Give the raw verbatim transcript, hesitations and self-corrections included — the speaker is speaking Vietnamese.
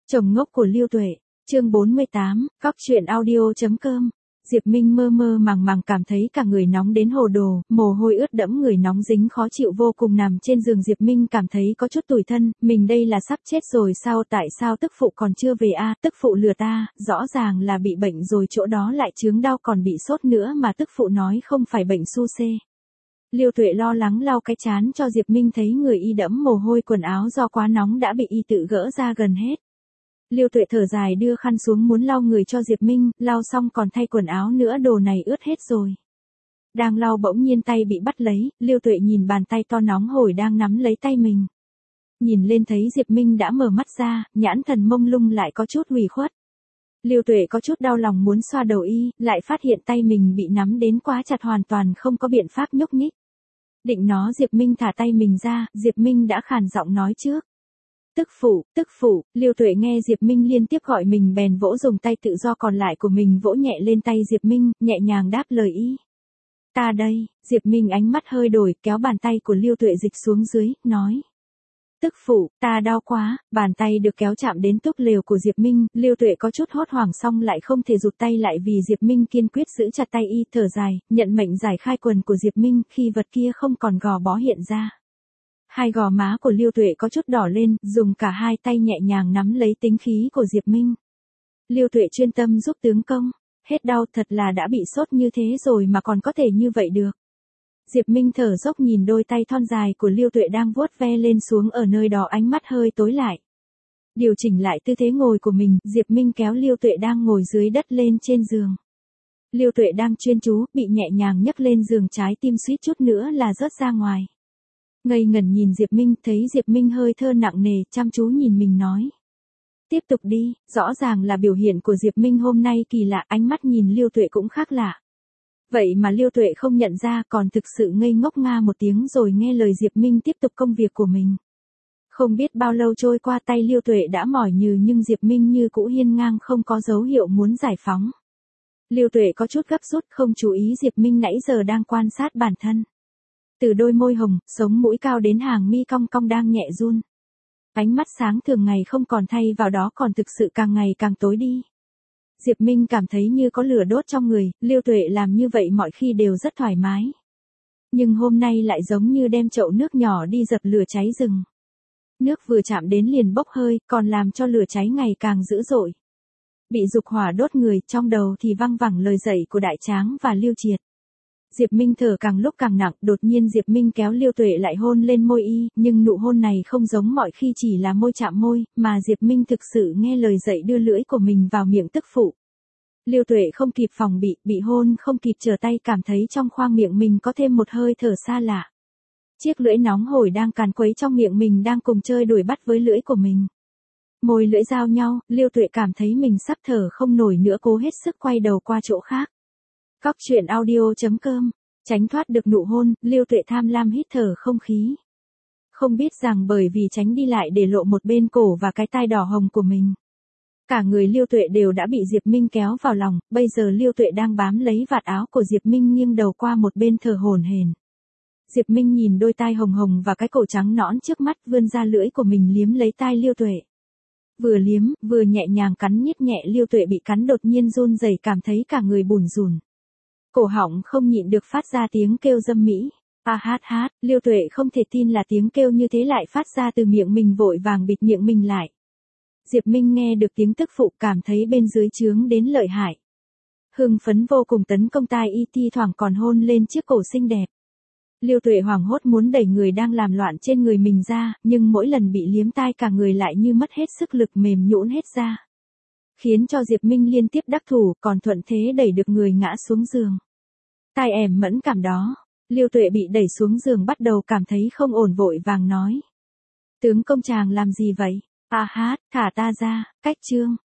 Chồng ngốc của Lưu Tuệ, chương bốn mươi tám, cóc truyện audio.com. Diệp Minh mơ mơ màng màng cảm thấy cả người nóng đến hồ đồ, mồ hôi ướt đẫm người nóng dính khó chịu vô cùng, nằm trên giường Diệp Minh cảm thấy có chút tủi thân, mình đây là sắp chết rồi sao, tại sao tức phụ còn chưa về a, tức phụ lừa ta, rõ ràng là bị bệnh rồi chỗ đó lại chướng đau còn bị sốt nữa mà tức phụ nói không phải bệnh su xê. Lưu Tuệ lo lắng lau cái trán cho Diệp Minh thấy người y đẫm mồ hôi, quần áo do quá nóng đã bị y tự gỡ ra gần hết. Lưu Tuệ thở dài đưa khăn xuống muốn lau người cho Diệp Minh, lau xong còn thay quần áo nữa, đồ này ướt hết rồi. Đang lau bỗng nhiên tay bị bắt lấy, Lưu Tuệ nhìn bàn tay to nóng hổi đang nắm lấy tay mình. Nhìn lên thấy Diệp Minh đã mở mắt ra, nhãn thần mông lung lại có chút ủy khuất. Lưu Tuệ có chút đau lòng muốn xoa đầu y, lại phát hiện tay mình bị nắm đến quá chặt, hoàn toàn không có biện pháp nhúc nhích. Định nó Diệp Minh thả tay mình ra, Diệp Minh đã khàn giọng nói trước. Tức phụ, tức phụ, Lưu Tuệ nghe Diệp Minh liên tiếp gọi mình bèn vỗ dùng tay tự do còn lại của mình vỗ nhẹ lên tay Diệp Minh, nhẹ nhàng đáp lời y. Ta đây, Diệp Minh ánh mắt hơi đổi, kéo bàn tay của Lưu Tuệ dịch xuống dưới, nói. Tức phụ, ta đau quá, bàn tay được kéo chạm đến túp lều của Diệp Minh, Lưu Tuệ có chút hốt hoảng xong lại không thể rụt tay lại vì Diệp Minh kiên quyết giữ chặt tay y, thở dài, nhận mệnh giải khai quần của Diệp Minh khi vật kia không còn gò bó hiện ra. Hai gò má của Lưu Tuệ có chút đỏ lên, dùng cả hai tay nhẹ nhàng nắm lấy tính khí của Diệp Minh. Lưu Tuệ chuyên tâm giúp tướng công, hết đau, thật là đã bị sốt như thế rồi mà còn có thể như vậy được. Diệp Minh thở dốc nhìn đôi tay thon dài của Lưu Tuệ đang vuốt ve lên xuống ở nơi đó, ánh mắt hơi tối lại. Điều chỉnh lại tư thế ngồi của mình, Diệp Minh kéo Lưu Tuệ đang ngồi dưới đất lên trên giường. Lưu Tuệ đang chuyên chú, bị nhẹ nhàng nhấc lên giường, trái tim suýt chút nữa là rớt ra ngoài. Ngây ngẩn nhìn Diệp Minh, thấy Diệp Minh hơi thở nặng nề, chăm chú nhìn mình nói. Tiếp tục đi, rõ ràng là biểu hiện của Diệp Minh hôm nay kỳ lạ, ánh mắt nhìn Lưu Tuệ cũng khác lạ. Vậy mà Lưu Tuệ không nhận ra, còn thực sự ngây ngốc nga một tiếng rồi nghe lời Diệp Minh tiếp tục công việc của mình. Không biết bao lâu trôi qua, tay Lưu Tuệ đã mỏi nhừ nhưng Diệp Minh như cũ hiên ngang, không có dấu hiệu muốn giải phóng. Lưu Tuệ có chút gấp rút, không chú ý Diệp Minh nãy giờ đang quan sát bản thân. Từ đôi môi hồng, sống mũi cao đến hàng mi cong cong đang nhẹ run. Ánh mắt sáng thường ngày không còn, thay vào đó còn thực sự càng ngày càng tối đi. Diệp Minh cảm thấy như có lửa đốt trong người, Lưu Tuệ làm như vậy mọi khi đều rất thoải mái. Nhưng hôm nay lại giống như đem chậu nước nhỏ đi dập lửa cháy rừng. Nước vừa chạm đến liền bốc hơi, còn làm cho lửa cháy ngày càng dữ dội. Bị dục hỏa đốt người, trong đầu thì văng vẳng lời dạy của Đại Tráng và Lưu Triệt. Diệp Minh thở càng lúc càng nặng, đột nhiên Diệp Minh kéo Lưu Tuệ lại hôn lên môi y, nhưng nụ hôn này không giống mọi khi chỉ là môi chạm môi, mà Diệp Minh thực sự nghe lời dạy đưa lưỡi của mình vào miệng tức phụ. Lưu Tuệ không kịp phòng bị, bị hôn không kịp trở tay, cảm thấy trong khoang miệng mình có thêm một hơi thở xa lạ. Chiếc lưỡi nóng hổi đang càn quấy trong miệng mình đang cùng chơi đuổi bắt với lưỡi của mình. Môi lưỡi giao nhau, Lưu Tuệ cảm thấy mình sắp thở không nổi nữa, cố hết sức quay đầu qua chỗ khác. Cóc truyện audio.com, tránh thoát được nụ hôn, Lưu Tuệ tham lam hít thở không khí. Không biết rằng bởi vì tránh đi lại để lộ một bên cổ và cái tai đỏ hồng của mình. Cả người Lưu Tuệ đều đã bị Diệp Minh kéo vào lòng, bây giờ Lưu Tuệ đang bám lấy vạt áo của Diệp Minh, nghiêng đầu qua một bên thở hổn hển. Diệp Minh nhìn đôi tai hồng hồng và cái cổ trắng nõn trước mắt, vươn ra lưỡi của mình liếm lấy tai Lưu Tuệ. Vừa liếm, vừa nhẹ nhàng cắn nhít nhẹ, Lưu Tuệ bị cắn đột nhiên run rẩy, cảm thấy cả người bủn rủn. Cổ họng không nhịn được phát ra tiếng kêu dâm mỹ. A hát hát, Lưu Tuệ không thể tin là tiếng kêu như thế lại phát ra từ miệng mình, vội vàng bịt miệng mình lại. Diệp Minh nghe được tiếng tức phụ cảm thấy bên dưới chướng đến lợi hại. Hưng phấn vô cùng tấn công tai y, thi thoảng còn hôn lên chiếc cổ xinh đẹp. Lưu Tuệ hoảng hốt muốn đẩy người đang làm loạn trên người mình ra, nhưng mỗi lần bị liếm tai cả người lại như mất hết sức lực, mềm nhũn hết ra. Khiến cho Diệp Minh liên tiếp đắc thủ, còn thuận thế đẩy được người ngã xuống giường. Tai ẻm mẫn cảm đó, Lưu Tuệ bị đẩy xuống giường bắt đầu cảm thấy không ổn, vội vàng nói. Tướng công chàng làm gì vậy? A hát, thả ta ra, cách chương.